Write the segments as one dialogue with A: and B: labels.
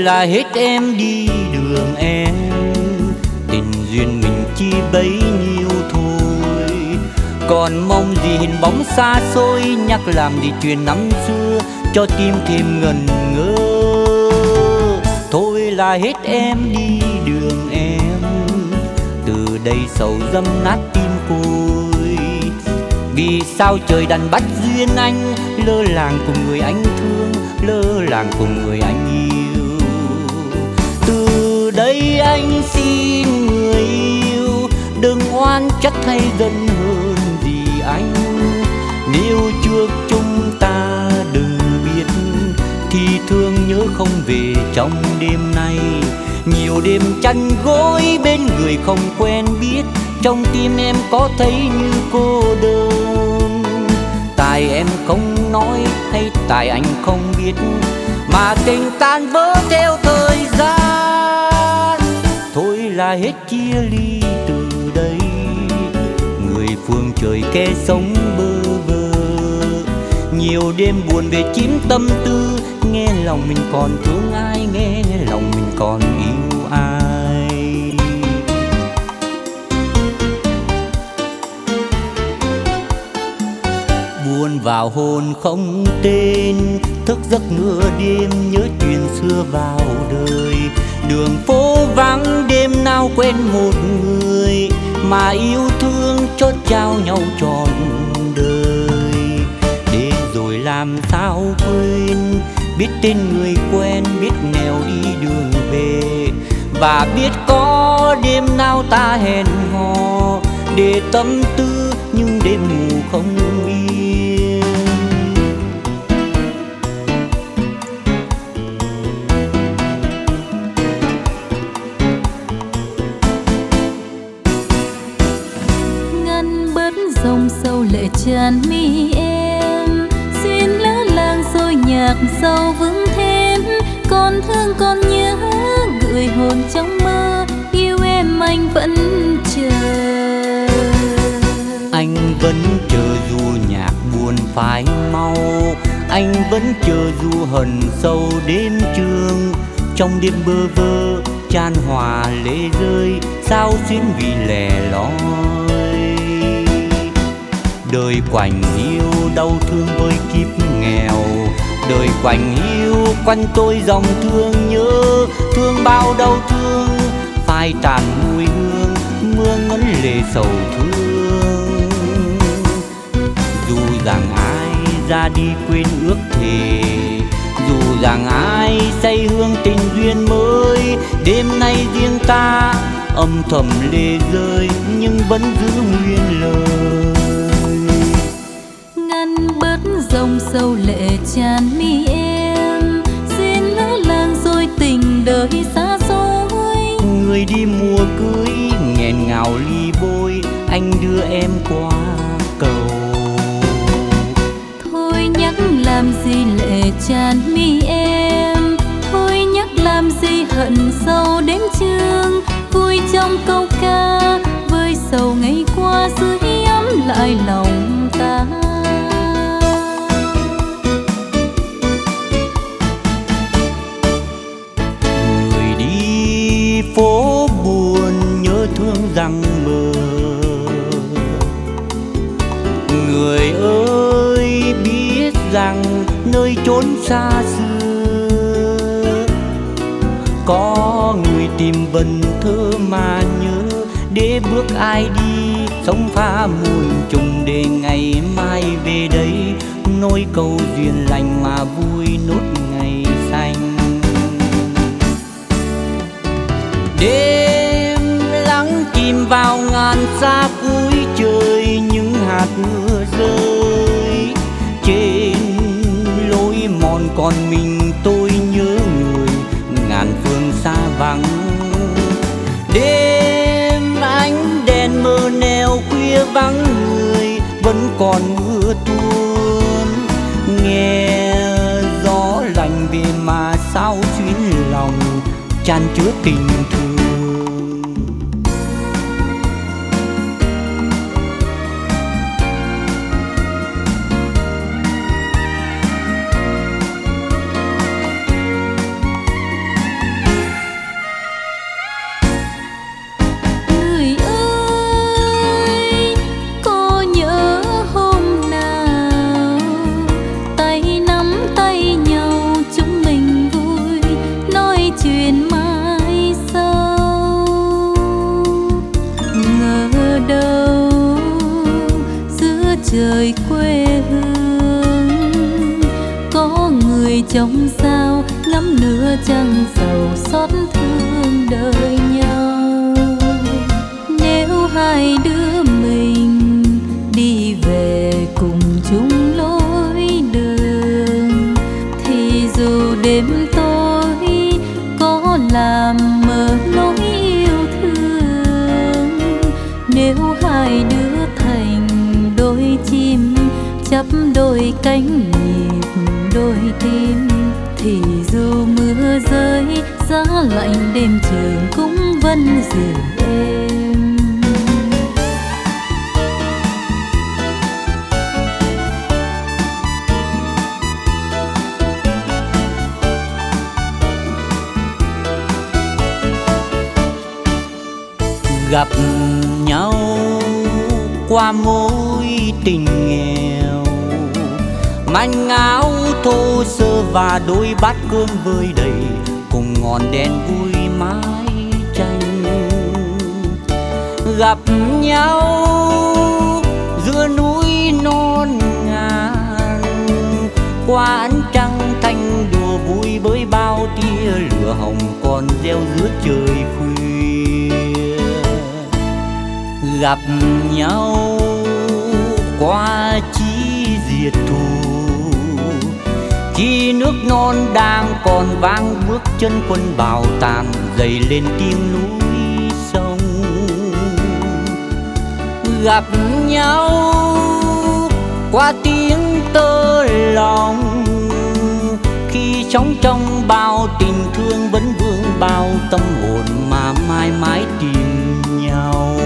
A: là hết em đi đường em, tình duyên mình chỉ bấy nhiêu thôi. Còn mong gì hình bóng xa xôi, nhắc làm gì chuyện năm xưa cho tim thêm ngần ngơ. Thôi là hết em đi đường em, từ đây sầu dâm nát tim côi. Vì sao trời đành bắt duyên anh, lơ làng cùng người anh thương, lơ làng cùng người anh yêu. Từ đây anh xin người yêu, đừng oan trách hay giận hơn gì anh. Nếu trước chúng ta đừng biết, thì thương nhớ không về trong đêm nay. Nhiều đêm chăn gối bên người không quen biết, trong tim em có thấy như cô đơn. Tại em không nói hay tại anh không biết, mà tình tan vỡ theo thời gian. Thôi là hết chia ly từ đây, người phương trời kẻ sống bơ vơ. Nhiều đêm buồn về chim tâm tư, nghe lòng mình còn thương ai, nghe lòng mình còn yêu ai. Buồn vào hồn không tên, thức giấc nửa đêm nhớ chuyện xưa vào đời. Đường phố vắng đêm nào quen một người, mà yêu thương chót trao nhau trọn đời. Để rồi làm sao quên, biết tên người quen, biết nẻo đi đường về. Và biết có đêm nào ta hẹn hò để tâm tư, nhưng đêm ngủ không yên.
B: Ngăn bớt dòng sâu lệ tràn mi em, duyên lỡ làng rồi nhạc sâu vững thêm. Còn thương còn nhớ gửi hồn trong mơ, yêu em anh vẫn chờ.
A: Anh vẫn chờ dù nhạc buồn phai mau, anh vẫn chờ dù hận sâu đêm trường. Trong đêm bơ vơ chan hòa lệ rơi, sao xuyến vì lẻ loi. Đời quạnh hiu đau thương với kiếp nghèo, đời quạnh hiu quanh tôi dòng thương nhớ. Thương bao đau thương phai tàn mùi hương, mưa ngấn lệ sầu thương. Dù rằng ai ra đi quên ước thề, dù rằng ai say hương tình duyên mới. Đêm nay riêng ta âm thầm lệ rơi, nhưng vẫn giữ nguyên lời.
B: Ngăn bớt dòng sâu lệ tràn mi em, duyên lỡ làng rồi tình đời xa xôi.
A: Người đi mùa cưới nghẹn ngào ly bôi, anh đưa em qua cầu.
B: Thôi nhắc làm gì lệ tràn mi em, thôi nhắc làm gì hận sâu đếm chương. Vui trong câu ca với sầu ngày qua, dưới ấm lại lòng ta.
A: Người đi phố buồn nhớ thương rằng mơ, người ơi biết rằng nơi chốn xa xưa có người tìm vần thơ mà nhớ. Để bước ai đi sống pha muôn trùng, để ngày mai về đây nối câu duyên lành mà vui nốt ngày xanh. Đêm lắng chìm vào ngàn xa cuối trời, những hạt mưa rơi trên lối mòn. Còn mình tôi nhớ người ngàn phương xa vắng. Đêm ánh đèn mờ neo khuya vắng người, vẫn còn mưa tuôn. Nghe gió lạnh về mà sao xuyến lòng, chan chứa tình thương.
B: trời quê hương. Có người trong sao ngắm nửa trăng sầu xót thương đời nhau. Nếu hai đứa mình đi về cùng chung lối đường, thì dù đêm tối có làm mờ lối yêu thương. Nếu hai đứa thành đôi chim chắp đôi cánh nhịp đôi tim, thì dù mưa rơi giá lạnh đêm trường cũng vẫn dịu êm.
A: Gặp nhau qua mối tình nghèo, manh áo thô sơ và đôi bát cơm vơi đầy, cùng ngọn đèn vui mái tranh. Gặp nhau giữa núi non ngàn, qua ánh trăng thanh đùa vui với bao tia lửa hồng còn reo giữa trời khuya. Gặp nhau qua chí diệt thù, khi nước non đang còn vang bước chân quân bào tàn, dậy lên tiếng núi sông. Gặp nhau qua tiếng tơ lòng, khi sống trong bao tình thương vẫn vương bao tâm hồn mà mãi mãi tìm nhau.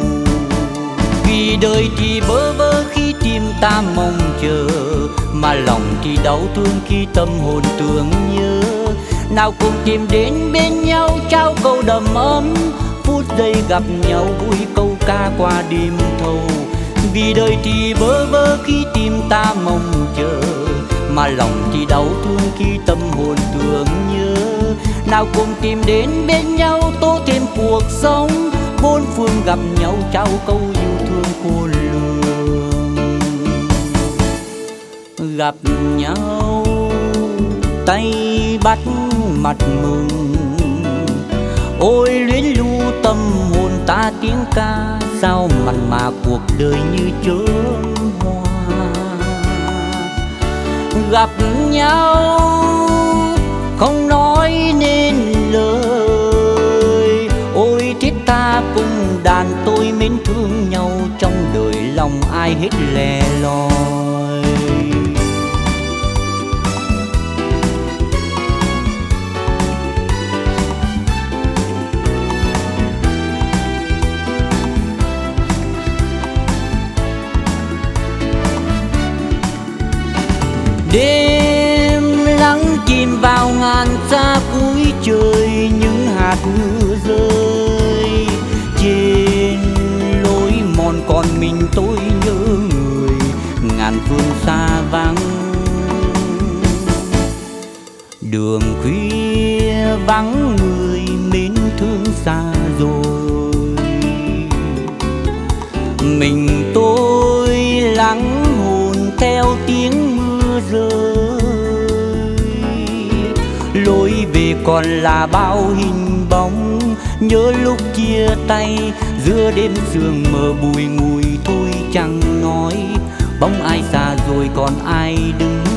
A: Vì đời thì bơ vơ khi tim ta mong chờ, mà lòng thì đau thương khi tâm hồn tưởng nhớ. Nào cùng tìm đến bên nhau trao câu đầm ấm, phút giây gặp nhau vui câu ca qua đêm thâu. Vì đời thì bơ vơ khi tim ta mong chờ, mà lòng thì đau thương khi tâm hồn tưởng nhớ. Nào cùng tìm đến bên nhau tô thêm cuộc sống, bốn phương gặp nhau trao câu yêu thương khôn lường. Gặp nhau tay bắt mặt mừng, ôi luyến lưu tâm hồn ta tiếng ca. Sao mặn mà cuộc đời như chớm hoa. Gặp nhau không nói nên lời, ôi thiết tha cùng đàn tôi mến thương nhau. Trong đời lòng ai hết lẻ loi. Đêm lắng chìm vào ngàn xa cuối trời, những hạt mưa rơi trên lối mòn còn mình tôi nhớ người ngàn phương xa vắng. Đường khuya vắng người mến thương xa rồi, mình tôi lắng hồn theo tiếng mưa rơi. Lối về còn là bao hình bóng, nhớ lúc chia tay giữa đêm sương mờ bùi ngùi thôi chẳng nói. Bóng ai xa rồi còn ai đứng